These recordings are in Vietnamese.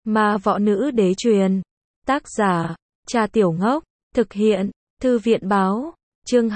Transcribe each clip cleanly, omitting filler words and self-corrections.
Ma võ nữ đế truyền. Tác giả, Trà Tiểu Ngốc. Thực hiện, Thư viện báo. Chương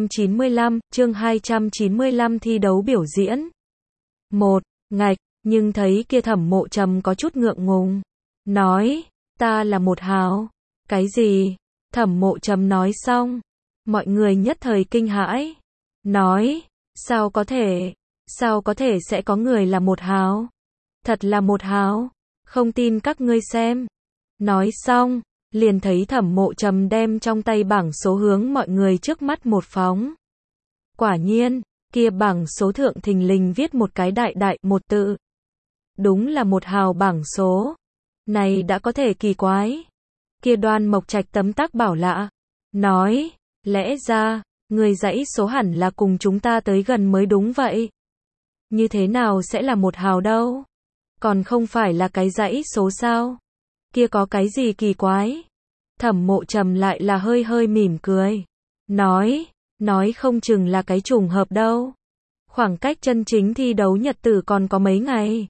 295 thi đấu biểu diễn. 1. Ngạch, nhưng thấy kia Thẩm Mộ Trầm có chút ngượng ngùng. Nói, ta là một hào. Cái gì? Thẩm Mộ Trầm nói xong. Mọi người nhất thời kinh hãi. Nói, sao có thể sẽ có người là một hào? Thật là một hào? Không tin các ngươi xem. Nói xong, liền thấy Thẩm Mộ Trầm đem trong tay bảng số hướng mọi người trước mắt một phóng. Quả nhiên, kia bảng số thượng thình lình viết một cái đại một tự. Đúng là một hào bảng số. Này đã có thể kỳ quái. Kia Đoan Mộc Trạch tấm tắc bảo lạ. Nói, lẽ ra, người dãy số hẳn là cùng chúng ta tới gần mới đúng vậy. Như thế nào sẽ là một hào đâu? Còn không phải là cái dãy số sao? Kia có cái gì kỳ quái? Thẩm Mộ Trầm lại là hơi mỉm cười. Nói không chừng là cái trùng hợp đâu. Khoảng cách chân chính thi đấu nhật tử còn có mấy ngày.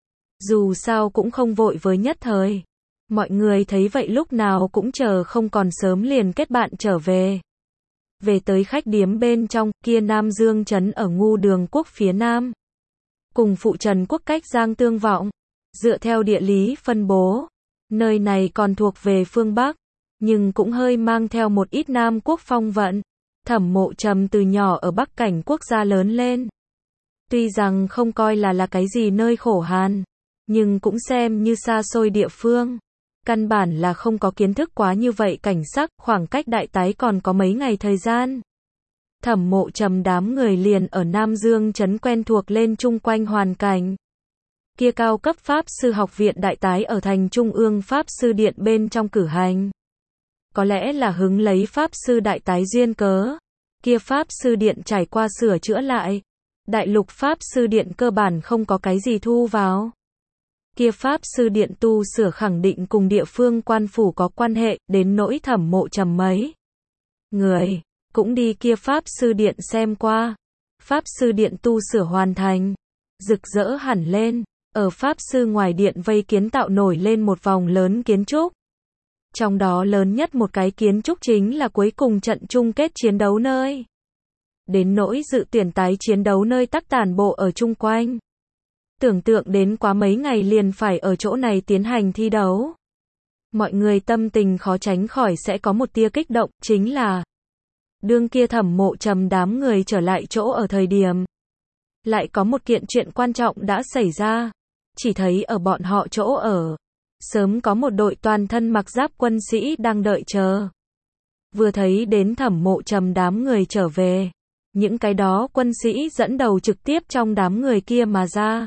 Dù sao cũng không vội với nhất thời. Mọi người thấy vậy lúc nào cũng chờ không còn sớm liền kết bạn trở về. Về tới khách điếm bên trong, kia Nam Dương trấn ở Ngu Đường Quốc phía Nam. Cùng phụ Trần Quốc cách Giang tương vọng. Dựa theo địa lý phân bố, nơi này còn thuộc về phương Bắc, nhưng cũng hơi mang theo một ít Nam Quốc phong vận. Thẩm Mộ Trầm từ nhỏ ở Bắc cảnh quốc gia lớn lên. Tuy rằng không coi là cái gì nơi khổ hàn, nhưng cũng xem như xa xôi địa phương. Căn bản là không có kiến thức quá như vậy cảnh sắc, khoảng cách đại tái còn có mấy ngày thời gian. Thẩm Mộ Trầm đám người liền ở Nam Dương trấn quen thuộc lên chung quanh hoàn cảnh. Kia cao cấp Pháp sư học viện đại tái ở thành Trung ương Pháp sư điện bên trong cử hành. Có lẽ là hứng lấy Pháp sư đại tái duyên cớ. Kia Pháp sư điện trải qua sửa chữa lại. Đại lục Pháp sư điện cơ bản không có cái gì thu vào. Kia Pháp sư điện tu sửa khẳng định cùng địa phương quan phủ có quan hệ, đến nỗi Thẩm Mộ Trầm mấy người cũng đi kia Pháp sư điện xem qua. Pháp sư điện tu sửa hoàn thành, rực rỡ hẳn lên. Ở Pháp sư ngoài điện vây kiến tạo nổi lên một vòng lớn kiến trúc. Trong đó lớn nhất một cái kiến trúc chính là cuối cùng trận chung kết chiến đấu nơi. Đến nỗi dự tuyển tái chiến đấu nơi tắc tản bộ ở chung quanh. Tưởng tượng đến quá mấy ngày liền phải ở chỗ này tiến hành thi đấu. Mọi người tâm tình khó tránh khỏi sẽ có một tia kích động, chính là đương kia Thẩm Mộ Trầm đám người trở lại chỗ ở thời điểm. Lại có một kiện chuyện quan trọng đã xảy ra. Chỉ thấy ở bọn họ chỗ ở, sớm có một đội toàn thân mặc giáp quân sĩ đang đợi chờ. Vừa thấy đến Thẩm Mộ Trầm đám người trở về, những cái đó quân sĩ dẫn đầu trực tiếp trong đám người kia mà ra.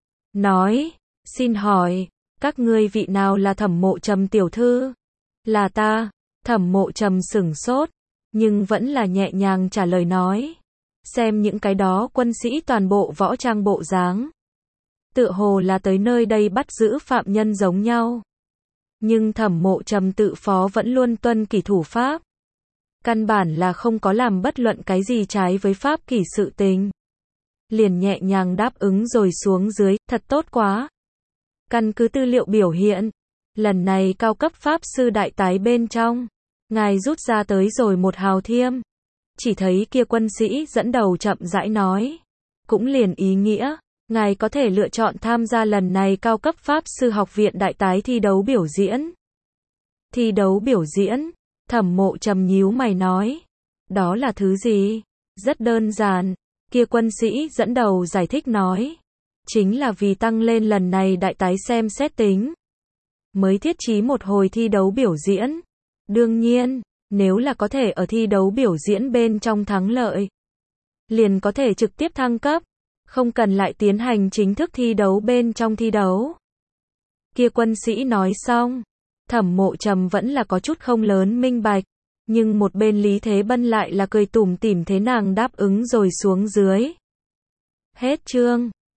Nói, xin hỏi, các ngươi vị nào là Thẩm Mộ Trầm tiểu thư? Là ta. Thẩm Mộ Trầm sửng sốt, nhưng vẫn là nhẹ nhàng trả lời nói. Xem những cái đó quân sĩ toàn bộ võ trang bộ dáng. Tựa hồ là tới nơi đây bắt giữ phạm nhân giống nhau. Nhưng Thẩm Mộ Trầm tự phó vẫn luôn tuân kỷ thủ pháp. Căn bản là không có làm bất luận cái gì trái với pháp kỷ sự tình. Liền nhẹ nhàng đáp ứng rồi xuống dưới, thật tốt quá. Căn cứ tư liệu biểu hiện, lần này cao cấp Pháp sư đại tái bên trong, ngài rút ra tới rồi một hào thiêm. Chỉ thấy kia quân sĩ dẫn đầu chậm rãi nói. Cũng liền ý nghĩa, ngài có thể lựa chọn tham gia lần này cao cấp Pháp sư học viện đại tái thi đấu biểu diễn. Thi đấu biểu diễn? Thẩm Mộ Trầm nhíu mày nói. Đó là thứ gì? Rất đơn giản. Kia quân sĩ dẫn đầu giải thích nói. Chính là vì tăng lên lần này đại tái xem xét tính. Mới thiết trí một hồi thi đấu biểu diễn. Đương nhiên, nếu là có thể ở thi đấu biểu diễn bên trong thắng lợi, liền có thể trực tiếp thăng cấp. Không cần lại tiến hành chính thức thi đấu bên trong thi đấu. Kia quân sĩ nói xong. Thẩm Mộ Trầm vẫn là có chút không lớn minh bạch. Nhưng một bên Lý Thế Bân lại là cười tủm tỉm thế nàng đáp ứng rồi xuống dưới. Hết chương.